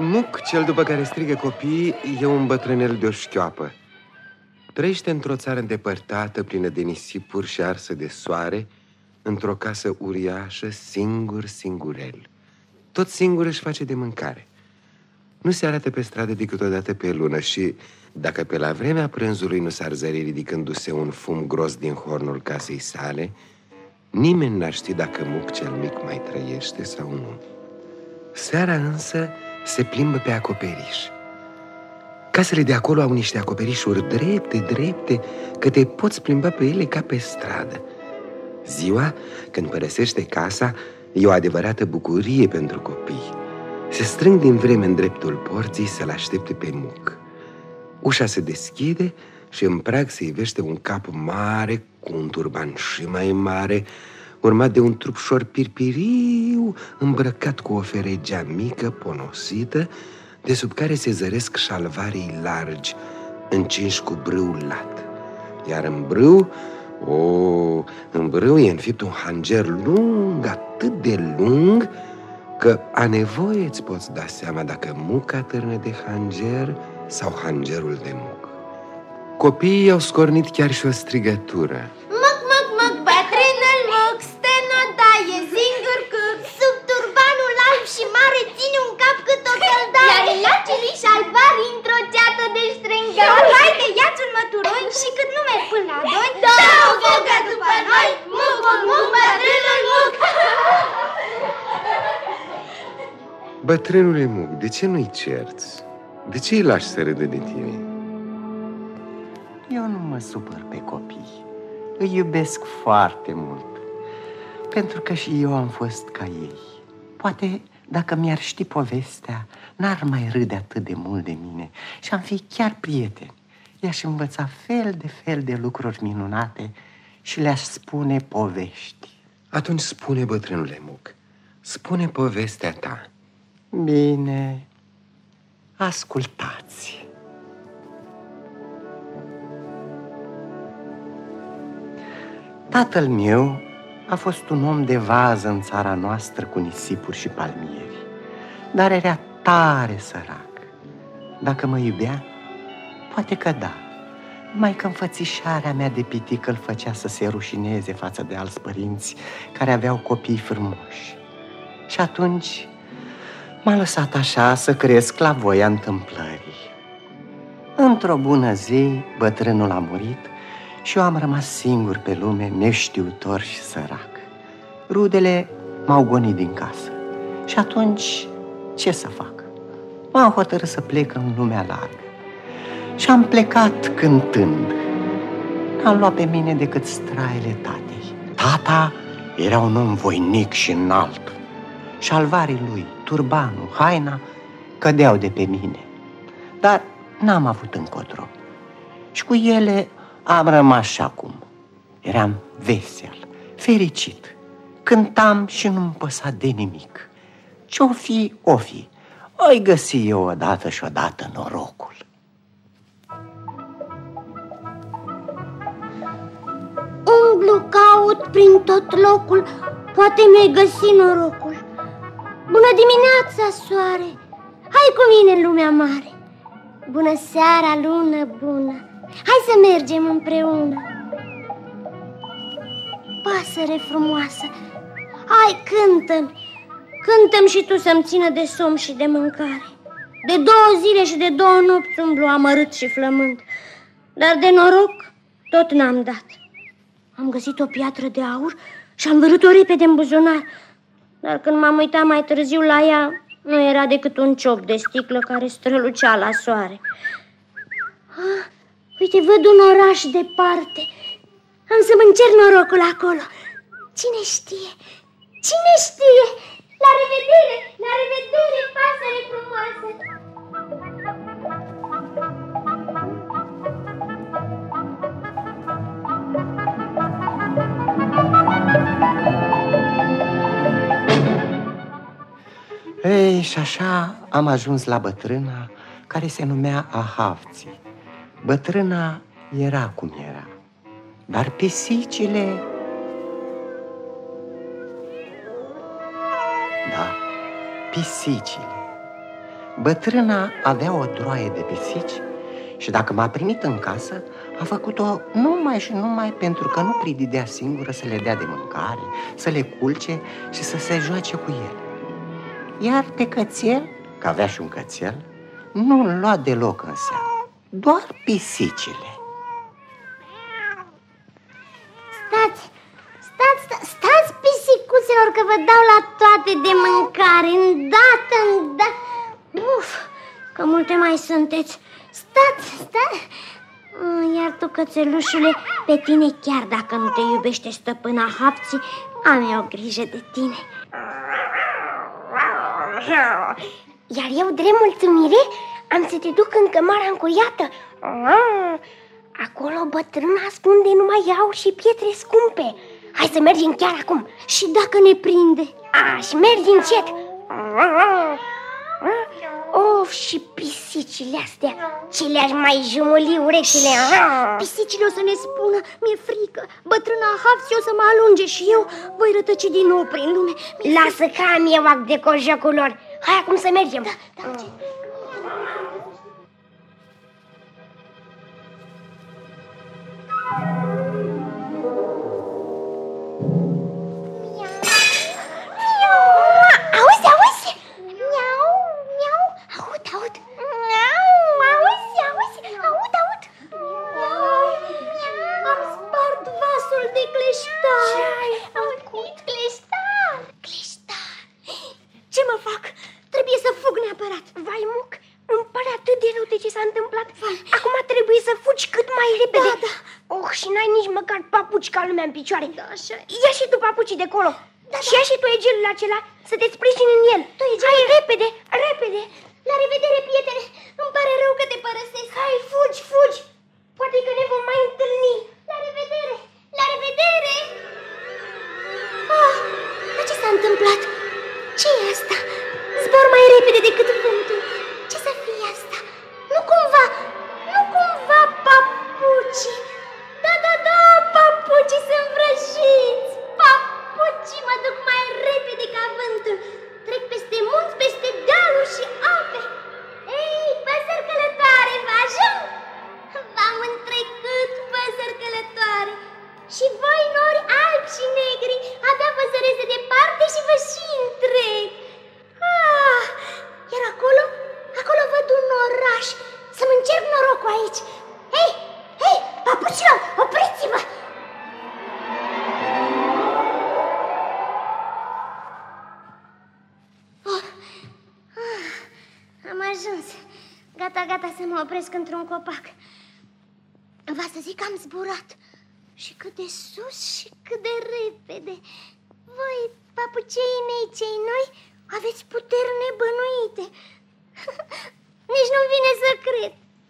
Muc, cel după care strigă copiii, e un bătrânel de o șchioapă. Trăiește într-o țară îndepărtată, plină de nisipuri și arsă de soare, într-o casă uriașă, singurel. Tot singur își face de mâncare. Nu se arată pe stradă decât o dată pe lună și, dacă pe la vremea prânzului nu s-ar zări ridicându-se un fum gros din hornul casei sale, nimeni n-ar ști dacă Muc cel mic mai trăiește sau nu. Seara însă se plimbă pe acoperiș. Casele de acolo au niște acoperișuri drepte, că te poți plimba pe ele ca pe stradă. Ziua, când părăsește casa, e o adevărată bucurie pentru copii. Se strâng din vreme în dreptul porții să-l aștepte pe Muc. Ușa se deschide și în prag se ivește un cap mare cu un turban și mai mare, urmat de un trupșor pirpiriu, îmbrăcat cu o feregea mică, ponosită, de sub care se zăresc șalvarii largi, încinși cu brâu lat. Iar în brâu e înfipt un hanger lung, atât de lung, că a nevoie îți poți da seama dacă Muc atârnă de hanger sau hangerul de Muc. Copiii au scornit chiar și o strigătură. Muc, bătrânul Muc stă în odaie, singur cu sub turbanul alb și mare ține un cap cât o căldaie. Iar lacii șalvari într-o ceată de strângări. Haide, ia-ți un măturoi și cât nu merg până la doi, dă-o fugă după noi, Muc, bătrânul Muc. Bătrânule Muc, de ce nu-i cerți? De ce îi lași să râdă de tine? Eu nu mă supăr pe copii. Îi iubesc foarte mult, pentru că și eu am fost ca ei. Poate, dacă mi-ar ști povestea, n-ar mai râde atât de mult de mine și am fi chiar prieteni. I-aș învăța fel de lucruri minunate și le-aș spune povești. Atunci spune, bătrânule Muc, spune povestea ta. Bine, ascultați. Tatăl meu a fost un om de vază în țara noastră cu nisipuri și palmieri, dar era tare sărac. Dacă mă iubea, poate că da, numai că înfățișarea mea de pitică îl făcea să se rușineze față de alți părinți care aveau copii frumoși. Și atunci m-a lăsat așa să cresc la voia întâmplării. Într-o bună zi, bătrânul a murit și eu am rămas singur pe lume, neștiutor și sărac. Rudele m-au gonit din casă. Și atunci, ce să fac? M-am hotărât să plec în lumea largă. Și am plecat cântând. N-am luat pe mine decât straile tatei. Tata era un om voinic și înalt. Șalvarii lui, turbanul, haina, cădeau de pe mine. Dar n-am avut încotro. Și cu ele am rămas și acum. Eram vesel, fericit. Cântam și nu-mi păsa de nimic. Ce-o fi, o fi. O-i găsi eu odată și odată norocul. Umblu, caut prin tot locul, poate mi-ai găsi norocul. Bună dimineața, soare, hai cu mine în lumea mare. Bună seara, lună bună, hai să mergem împreună. Pasăre frumoasă, hai, cântă-mi, cântă-mi și tu să-mi țină de somn și de mâncare. De 2 zile și de 2 nopți umblu amărât și flămând, dar de noroc tot n-am dat. Am găsit o piatră de aur și am vărât-o repede în buzunar, dar când m-am uitat mai târziu la ea, nu era decât un ciop de sticlă care strălucea la soare. Uite, văd un oraș departe. Am să-mi încerc norocul acolo. Cine știe? Cine știe? La revedere! La revedere, pasăre frumoasă! Ei, și așa am ajuns la bătrâna care se numea Ahavții. Bătrâna era cum era, dar pisicile... Da, pisicile. Bătrâna avea o droaie de pisici și dacă m-a primit în casă, a făcut-o numai și numai pentru că nu prididea singură să le dea de mâncare, să le culce și să se joace cu ele. Iar pe cățel, că avea și un cățel, nu-l lua deloc în seamă, doar pisicile. Stați, pisicuților, că vă dau la toate de mâncare, îndată. Uf, că multe mai sunteți. Stați. Iar tu, cățelușule, pe tine, chiar dacă nu te iubește stăpâna Hapții, am eu grijă de tine. Iar eu, drept mulțumire, am să te duc în cămara încuriată. Acolo bătrâna ascunde numai aur și pietre scumpe. Hai să mergem chiar acum. Și dacă ne prinde? Și mergi încet. Of, și pisicile astea, ce le-aș mai jumuli urechile. Pisicile o să ne spună, mi-e frică. Bătrâna Hapții o să mă alunge și eu voi rătăci din nou prin lume. Lasă că am eu act de cojocul lor. Hai acum să mergem. Da. În picioare. Ia și tu papucii de colo. Și ia și tu egelul acela să te sprijini în el. Hai, repede. La revedere, prietene. Îmi pare rău că te părăsesc. Hai, fugi. Poate că ne vom mai întâlni. La revedere. Dar ce s-a întâmplat? Ce e asta? Zbor mai repede decât vântul. Ce să fie asta? Nu cumva papucii. Da, papucii sunt vrăjiți. Papucii mă duc mai repede ca vântul. Trec peste munți, peste dealuri și ape. Ei, păsări călătoare, vă ajung? V-am întrecut, păsări călătoare. Și voi, nori albi și negri, abia vă zăresc de departe și vă și întreg. Iar acolo văd un oraș. Să-mi încerc norocul aici. Hei, papucilor, opriți-vă! Am ajuns. Gata să mă opresc într-un copac. Va să zic că am zburat. Și cât de sus și cât de repede. Voi, papucei mei cei noi, aveți puteri nebănuite. Nici nu-mi vine să cred.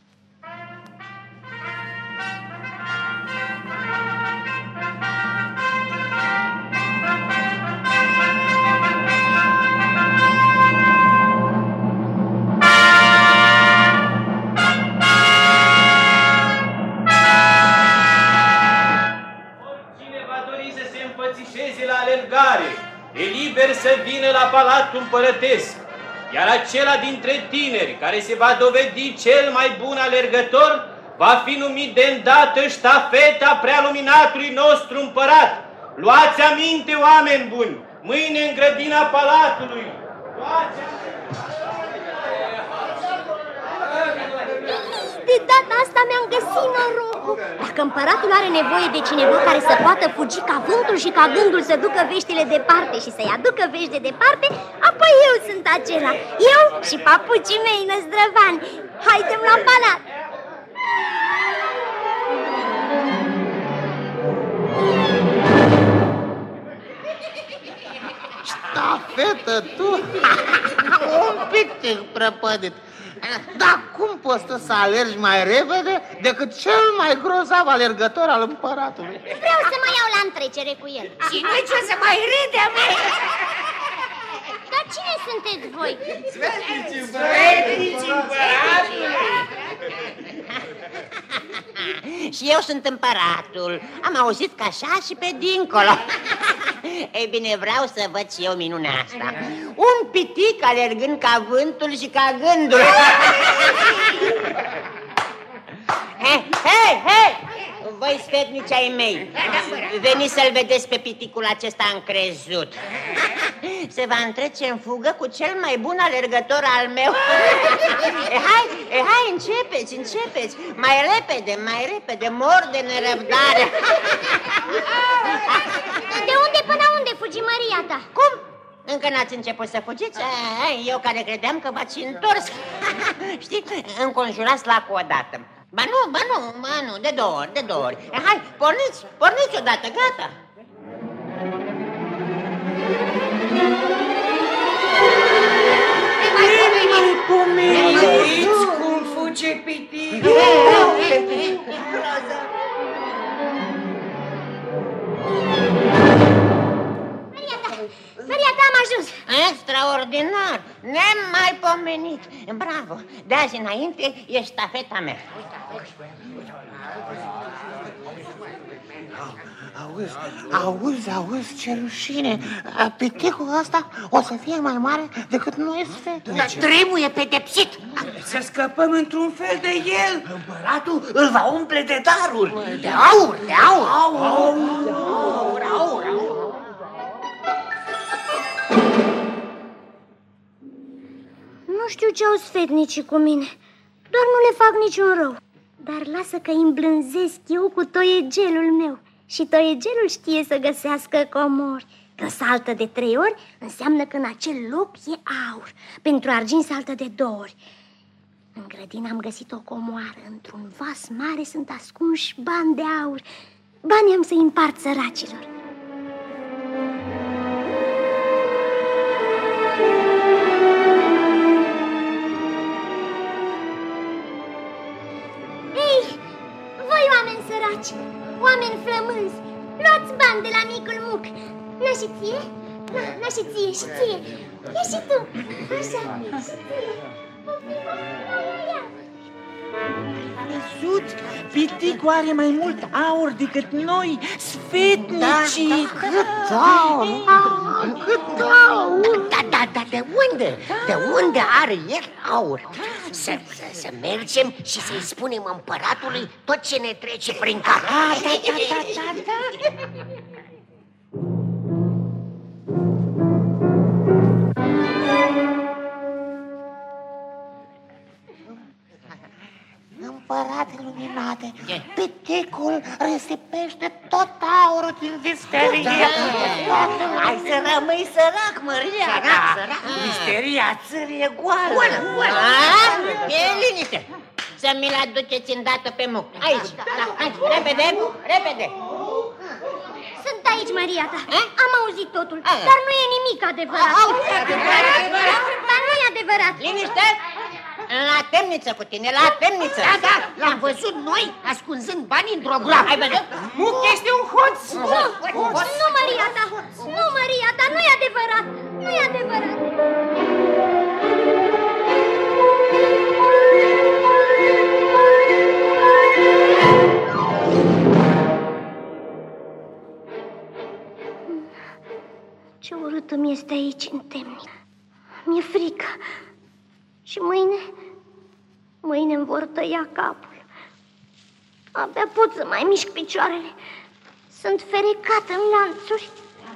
E liber să vină la Palatul Împărătesc, iar acela dintre tineri care se va dovedi cel mai bun alergător va fi numit de îndată ștafeta prealuminatului nostru împărat. Luați aminte, oameni buni, mâine în grădina Palatului. Luați aminte. De data asta mi-am găsit norocul. Dacă împăratul are nevoie de cineva care să poată fugi ca vântul și ca gândul să ducă veștile departe și să-i aducă vești de departe, apoi eu sunt acela. Eu și papucii mei năzdrăvani. Haidem la palat. Ștafetă, tu? Un pic te-ai prăpădit. Dar cum poți să alergi mai repede decât cel mai grozav alergător al împăratului? Vreau să mă iau la întrecere cu el. Și noi ce o să mai râdem? Dar cine sunteți voi? Sfetnici împăratul! Și eu sunt împăratul. Am auzit că așa și pe dincolo. Ei bine, vreau să văd și eu minunea asta. Un pitic alergând ca vântul și ca gândul. Hei! Voi sfetnici ai mei, veniți să-l vedeți pe piticul acesta încrezut. Se va întrece în fugă cu cel mai bun alergător al meu. Hai, începeți. Mai repede, mor de nerăbdare. De unde până unde fugi, măria ta? Cum? Încă n-ați început să fugiți? Eu care credeam că v-ați întors. Știți, înconjurați lacul odată. Ba nu, de două ori. Hai, porniți odată, gata. Pomeniți cum fuge piticul. Maria ta, am ajuns. Extraordinar, nemaipomenit. Bravo, de azi înainte e ștafeta mea. Auzi, ce rușine. Piticul ăsta o să fie mai mare decât noi, sfete. Dar trebuie pedepsit. Să scăpăm într-un fel de el. Împăratul îl va umple de daruri. De aur. Nu știu ce au sfetnicii cu mine, doar nu le fac niciun rău. Dar lasă că îi îmblânzesc eu cu toiegelul meu. Și toiegelul știe să găsească comori. Când saltă de 3 ori, înseamnă că în acel loc e aur. Pentru argint saltă de 2 ori. În grădină am găsit o comoară. Într-un vas mare sunt ascunși bani de aur. Banii am să-i împart săracilor. Ei, voi oameni săraci, oameni flămânzi, luați bani de la micul muc. Na și ție? Na și ție, și ție. Ia și tu. Așa. Văzut? Piticul are mai mult aur decât noi, sfetnicii. Cât aur! Da, de unde? De unde are el aur? Să mergem și să-i spunem împăratului tot ce ne trece prin cap. Da. Împărate luminate, piticul risipește tot aurul din visterie. Hai să rămâi sărac, Maria. Sărac. Misteria țării e goală. E liniște. Să mi-l aduceți îndată pe muc. Aici, repede. Sunt aici, Maria ta. Am auzit totul, dar nu e nimic adevărat. Dar nu e adevărat. Liniște! La temniță cu tine, la temniță. Da, l-am văzut noi ascunzând bani într-o groapă. Ai văzut? Muc este un hoț. Nu, Maria ta, nu e adevărat. Nu e adevărat. Ce urât îmi este aici în temniță. Mi-e frică. Și mâine îmi vor tăia capul. Abia pot să mai mișc picioarele. Sunt ferecată în lanțuri.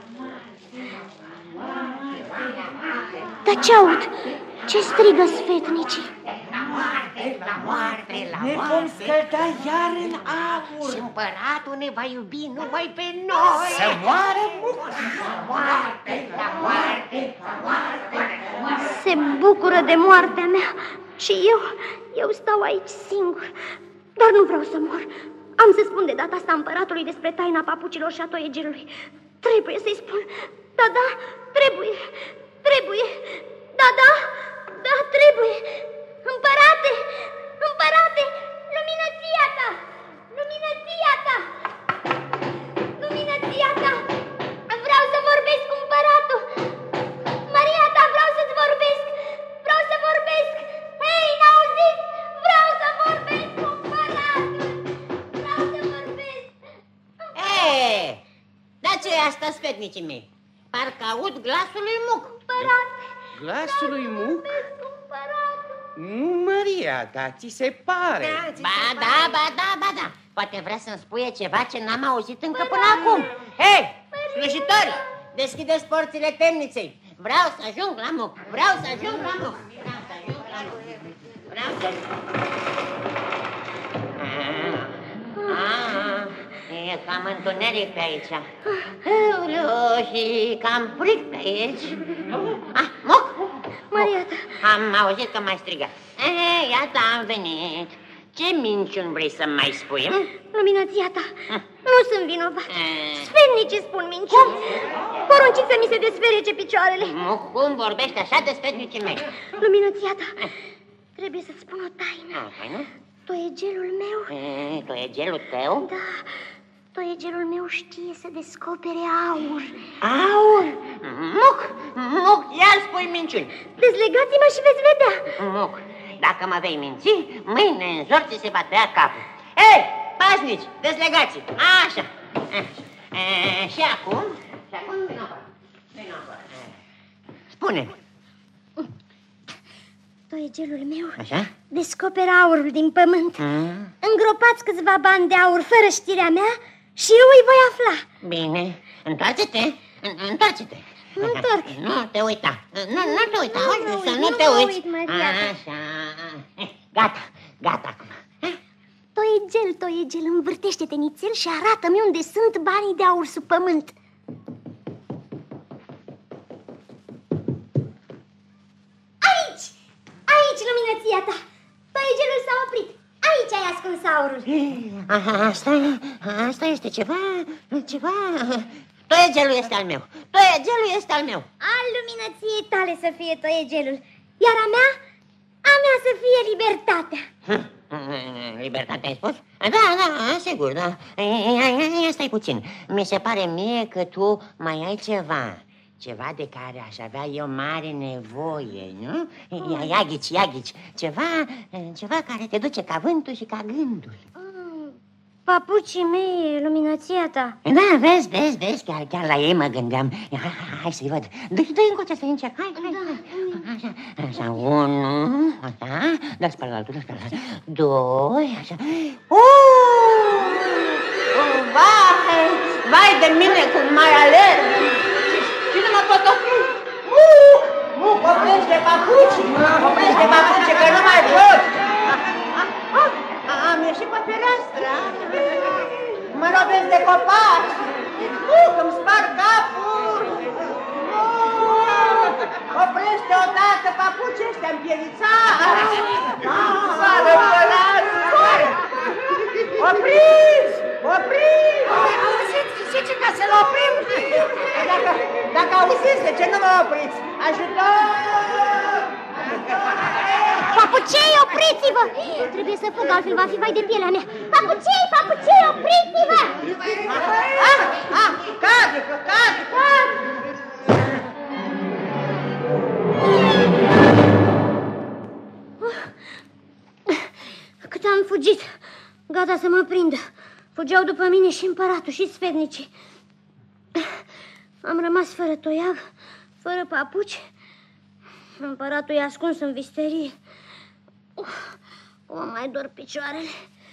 Dar ce aud? Ce strigă sfetnicii? La moarte. Ne vom scălda iar în aur. Și împăratul ne va iubi numai pe noi. Să moară muc. La moarte. Se bucură de moartea mea și eu stau aici singur. Dar nu vreau să mor. Am să spun de data asta împăratului despre taina papucilor și a toiegelului. Trebuie să-i spun. Da, trebuie. Da, trebuie. Împărate, luminăția ta. Vreau să vorbesc cu împăratul. Maria ta, vreau să-ți vorbesc. Hei, n-auziți? Vreau să vorbesc cu împăratul. Dar ce e asta, sfetnicii mei? Parcă aud glasul lui Muc. Glasul lui Muc? Nu, Maria, dar ți se pare. Da. Poate vrea să-mi spuie ceva ce n-am auzit încă până acum. Hei, slujitori, deschideți porțile temniței. Vreau să ajung la Muc. E cam întuneric pe aici. Și cam fric pe aici. Muc! Maria ta. Am auzit că m-ai strigat. Iată, am venit. Ce minciuni vrei să mai spui? Luminăția ta, nu sunt vinovat. Sfetnicii spun minciuni. Porunciți să mi se desferece picioarele. Cum vorbești așa de sfetnicii mei? Luminăția ta, trebuie să-ți spun o taină. Taină? Toiegelul meu. Toiegelul tău? Da, toiegelul meu știe să descopere aur. Aur? Muc, iar spui minciuni. Dezlegați-mă și veți vedea. Muc, dacă mă vei minți, mâine în zor ți se va tăia capul. Ei, pașnici, dezlegați-i. Așa. Și acum? Vino acolo. Spune-mi. Toiegelul meu Așa? descoperă aurul din pământ. Îngropați câțiva bani de aur fără știrea mea și eu îi voi afla. Bine, întoarce-te. Mă întorc. Nu te uita. Nu te uita. Nu te uiți. Așa. Gata acum. Toiegel, învârtește-te nițel și arată-mi unde sunt banii de aur sub pământ. Aici, luminăția ta. Toiegelul s-a oprit. Aici ai ascuns aurul. Asta este ceva. Toiegelul este al meu. Al luminăției tale să fie toiegelul, iar a mea să fie libertatea. Libertatea ai spus? Da, sigur, da. Stai puțin. Mi se pare mie că tu mai ai ceva de care aș avea eu mare nevoie, nu? Ia ghici. Ceva care te duce ca vântul și ca gândul. Papucii mei, luminăția ta. Da, vezi, chiar la ei mă gândeam. Hai să-i văd. Dă-i încoace să-i încerc. Hai. Așa, 1, așa, dă-ți pe altul, 2, așa. Vai de mine cum mai alerg. Și nu mă pot opri. Oprește papuci, că nu mai pot. Am ieșit pe fereastră. Mă lovesc de copaci. Îmi sparg capul. Oprește odată, papuci ăștia împielițați. Sară pălați. Opriți! Auziți ca să-l oprim? Dacă auziți, de ce nu mă opriți? Ajutor! Papucei, opriți-vă! Trebuie să fug, altfel va fi vai de pielea mea. Papucei, opriți-vă! Cad! Cât am fugit, gata să mă prindă. Fugeau după mine și împăratul și sfetnicii. Am rămas fără toiag, fără papuci. Împăratul e ascuns în visterie. Mă mai dor picioarele.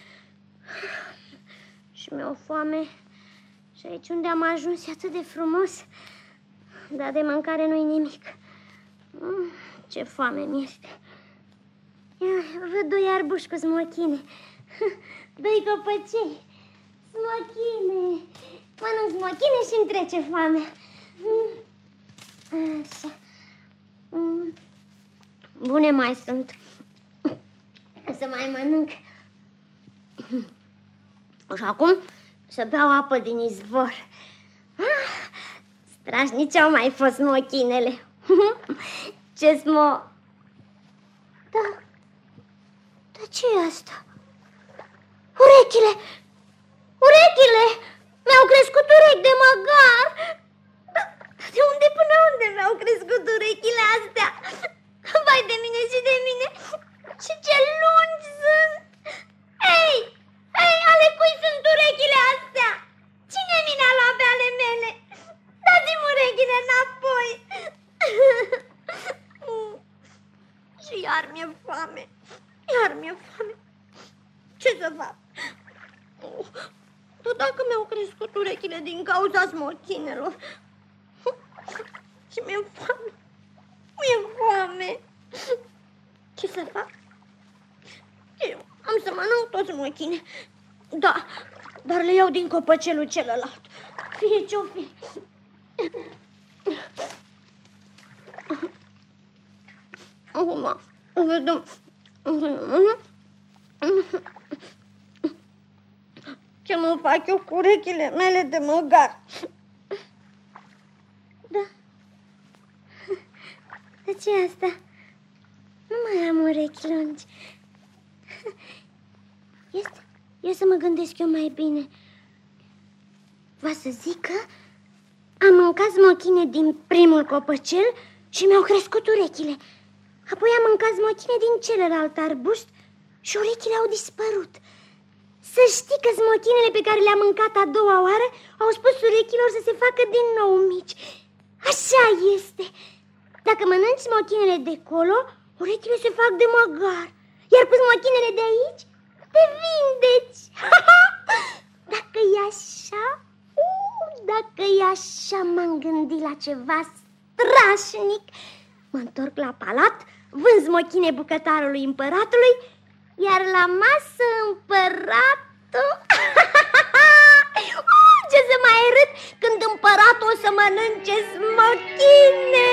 Și mi-o foame. Și aici unde am ajuns e atât de frumos, dar de mâncare nu-i nimic. Ce foame mi-este. Văd doi arbuși cu smochine. Doi copăcei. Smochine. Mănânc smochine și îmi trece foamea. Așa. Bune mai sunt. Să mai mănânc. Și acum să beau apă din izvor. Strașnici au mai fost smochinele. Ce Da. Dar ce e asta? Urechile! Mi-au crescut urechi de măgar. De unde până unde mi-au crescut urechile astea? Vai de mine și de mine. Și ce lungi sunt. Hei, ale cui sunt urechile astea? Cine mi le-a luat pe ale mele? Dați-mi urechile, mi-e foame. Iar mi-e foame. Ce să fac? Tot dacă mi-au crescut urechile din cauza smochinelor. Și mi-e foame. Mi-e foame. Ce să fac? Eu am să mănânc toți smochine. Da, dar le iau din copăcelul celălalt. Fie ce-o fi. Acum, vedem. Ce mă fac eu cu urechile mele de măgar? Da. De ce asta? Nu mai am urechi lungi. Ia să mă gândesc eu mai bine. Va să zic că am mâncat smochine din primul copăcel și mi-au crescut urechile. Apoi am mâncat smochine din celălalt arbust și urechile au dispărut. Să știi că smochinele pe care le-am mâncat a doua oară au spus urechilor să se facă din nou mici. Așa este. Dacă mănânci smochinele de colo, urechile se fac de măgar. Iar cu smochinele de aici, te vindeci. Dacă e așa, dacă e așa, m-am gândit la ceva strașnic. Mă întorc la palat, vând smochine bucătarului împăratului, iar la masă împăratul... Ce să mai râd când împăratul o să mănânce smochine.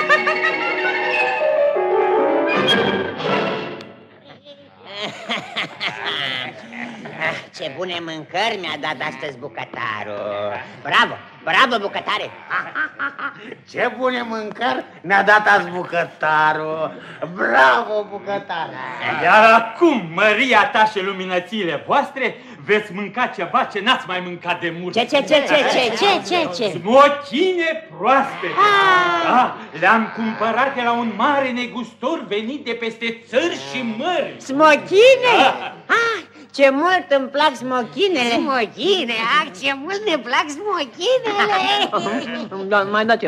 Ce bune mâncări mi-a dat astăzi bucătarul. Bravo, bravo bucătare. Ce bune mâncări ne-a dat azi bucătarul. Bravo, bucătare. Iar acum, măria ta și luminățile voastre, veți mânca ceva ce n-ați mai mâncat de mult. Ce? Smochine proaste. Da, le-am cumpărat de la un mare negustor venit de peste țări și mări. Smochine? Ce mult îmi plac smochinele. Smochine? Ce mult ne plac smochinele. Mai dați.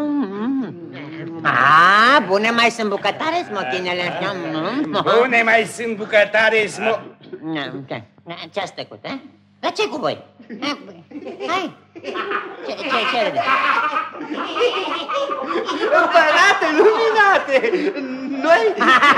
Bune mai sunt bucătare smochinele. Bune mai sunt bucătare Ce ați tăcut, eh? Dar ce cu voi? Hai! Ce râde? Împărate luminate! Noi...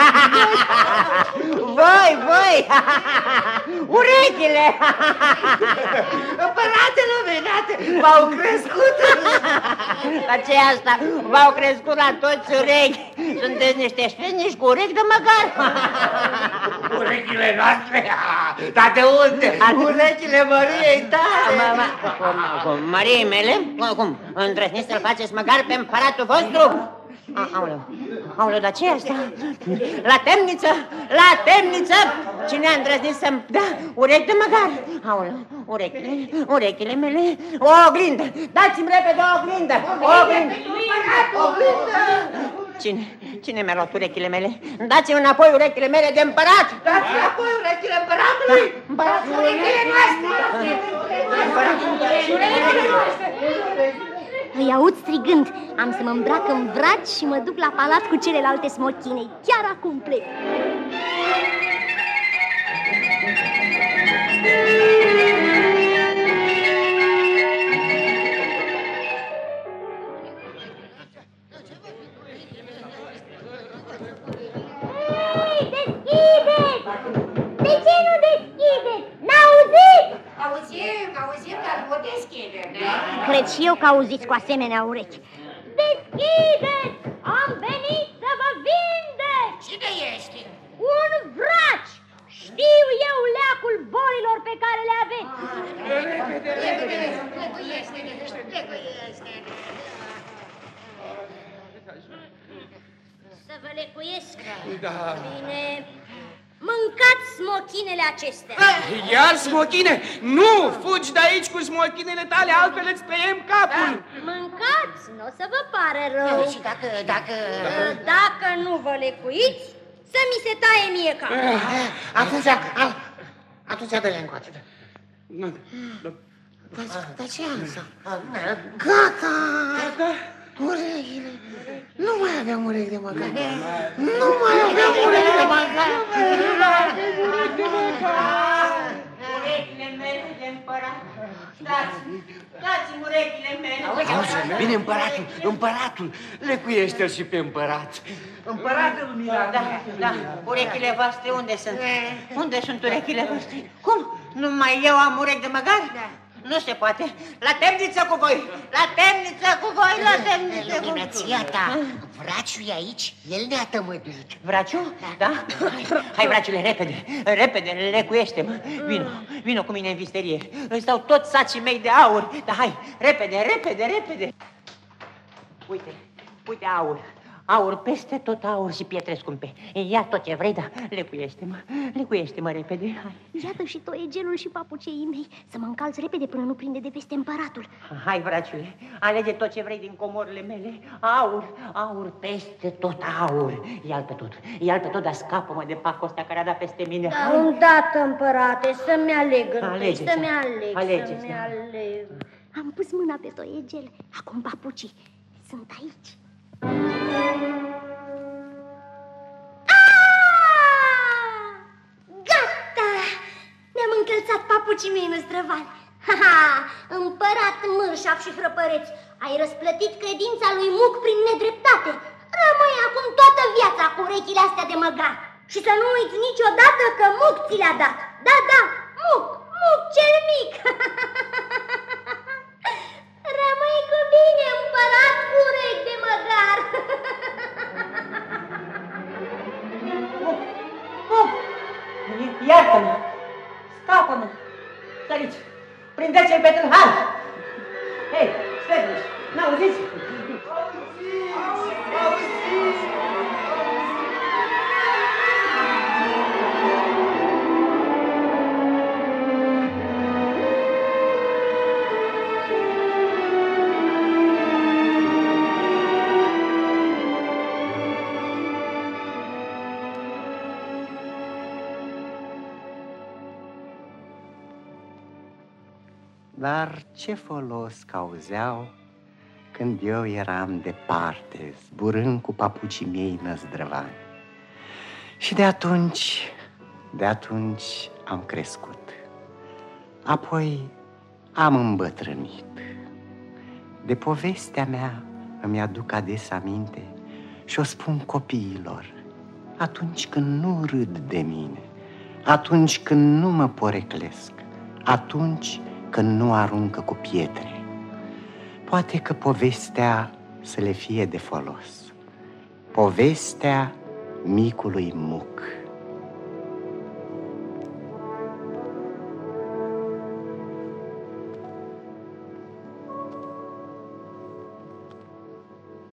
Voi! Urechile! Împărate luminate! V-au crescut! Dar ce asta? V-au crescut la toți urechi! Sunteți niște șpenici cu urechi de măgar! Urechile noastre? Dar de unde? Urechile Măriei tale! Măriei mele? Cum? Îndrăzniți să-l faceți măgar pe împăratul vostru? Aoleu, dar ce e asta? La temniță! Cine a îndrăznit să-mi da urechi de măgar? Aoleu, urechile mele. O oglindă! Dați-mi repede o oglindă! Cine mi-a luat urechile mele? Dați-mi înapoi urechile mele de împărat! Dați-mi înapoi urechile împăratului! Urechile noastre! Îi aud strigând. Am să mă îmbrac în vraci și mă duc la palat cu celelalte smochine. Chiar acum plec. Deschideți! De ce nu deschideți? N-auziți? Auzim, dar nu deschide. Cred și eu că auziți cu asemenea urechi. Deschideți! Am venit să vă vindec! Cine ești? Un vraci! Știu eu leacul bolilor pe care le aveți. Să vă lecuiesc? Da. Bine. Mâncați smochinele acestea. Iar smochine? Nu! Fugi de aici cu smochinele tale, altfel îți tăiem capul! Mâncați, nu o să vă pare rău. Și dacă... Dacă nu vă lecuiți, să mi se taie mie capul. Atunci dă-le încoace. Dar ce asta? Gata! Urechile! Nu mai aveam urechi de măgar. Nu mai aveam urechi de măgar. Urechile mele de împărat. Dați-mi urechile mele. Auzi, vine împăratul. Lecuiește-l și pe împărat. Împăratul Miranda. Da, urechile voastre unde sunt? Unde sunt urechile voastre? Cum? Numai eu am urechi de măgar? Nu se poate. La temniță cu voi! La temniță cu voi! La temniță cu voi! Dimineția ta, Vraciu e aici, el ne-a tămăduit. Vraciu? Da? Hai, Vraciule, repede, lecuiește-mă. Vino cu mine în visterie. Îmi stau toți sacii mei de aur. Da, hai, repede. Uite aur, peste tot aur și pietre scumpe. Ia tot ce vrei, dar lecuiește-mă repede. Hai. Iată și toiegelul și papuceii mei. Să mă încalț repede până nu prinde de peste împăratul. Hai, Vraciule, alege tot ce vrei din comorile mele. Aur, peste tot aur. Ia-l pe tot, dar scapă-mă de pacul ăsta care a dat peste mine. Da, îndată, împărate, să-mi aleg întâi, să-mi aleg. Am pus mâna pe toiegel, acum papucii sunt aici. Gata! Ne-am încălțat papucii mei năzdrăvani. Împărat mârșav și hrăpăreț, ai răsplătit credința lui Muc prin nedreptate. Rămâi acum toată viața cu urechile astea de măgar. Și să nu uiți niciodată că Muc ți le-a dat. Da, Muc cel mic. Rămâi cu bine, împărat cu urechi de măgar. Iartă-mă! Scapă-mă! Săriți! Prindeți-l pe tâlhar! Hei, Sfetnici, n-auziți? Dar ce folos că auzeau când eu eram departe, zburând cu papucii mei năzdrăvani. Și de atunci am crescut. Apoi am îmbătrânit. De povestea mea îmi aduc ades aminte și o spun copiilor atunci când nu râd de mine, atunci când nu mă poreclesc, atunci când nu aruncă cu pietre. Poate că povestea să le fie de folos. Povestea micului Muc.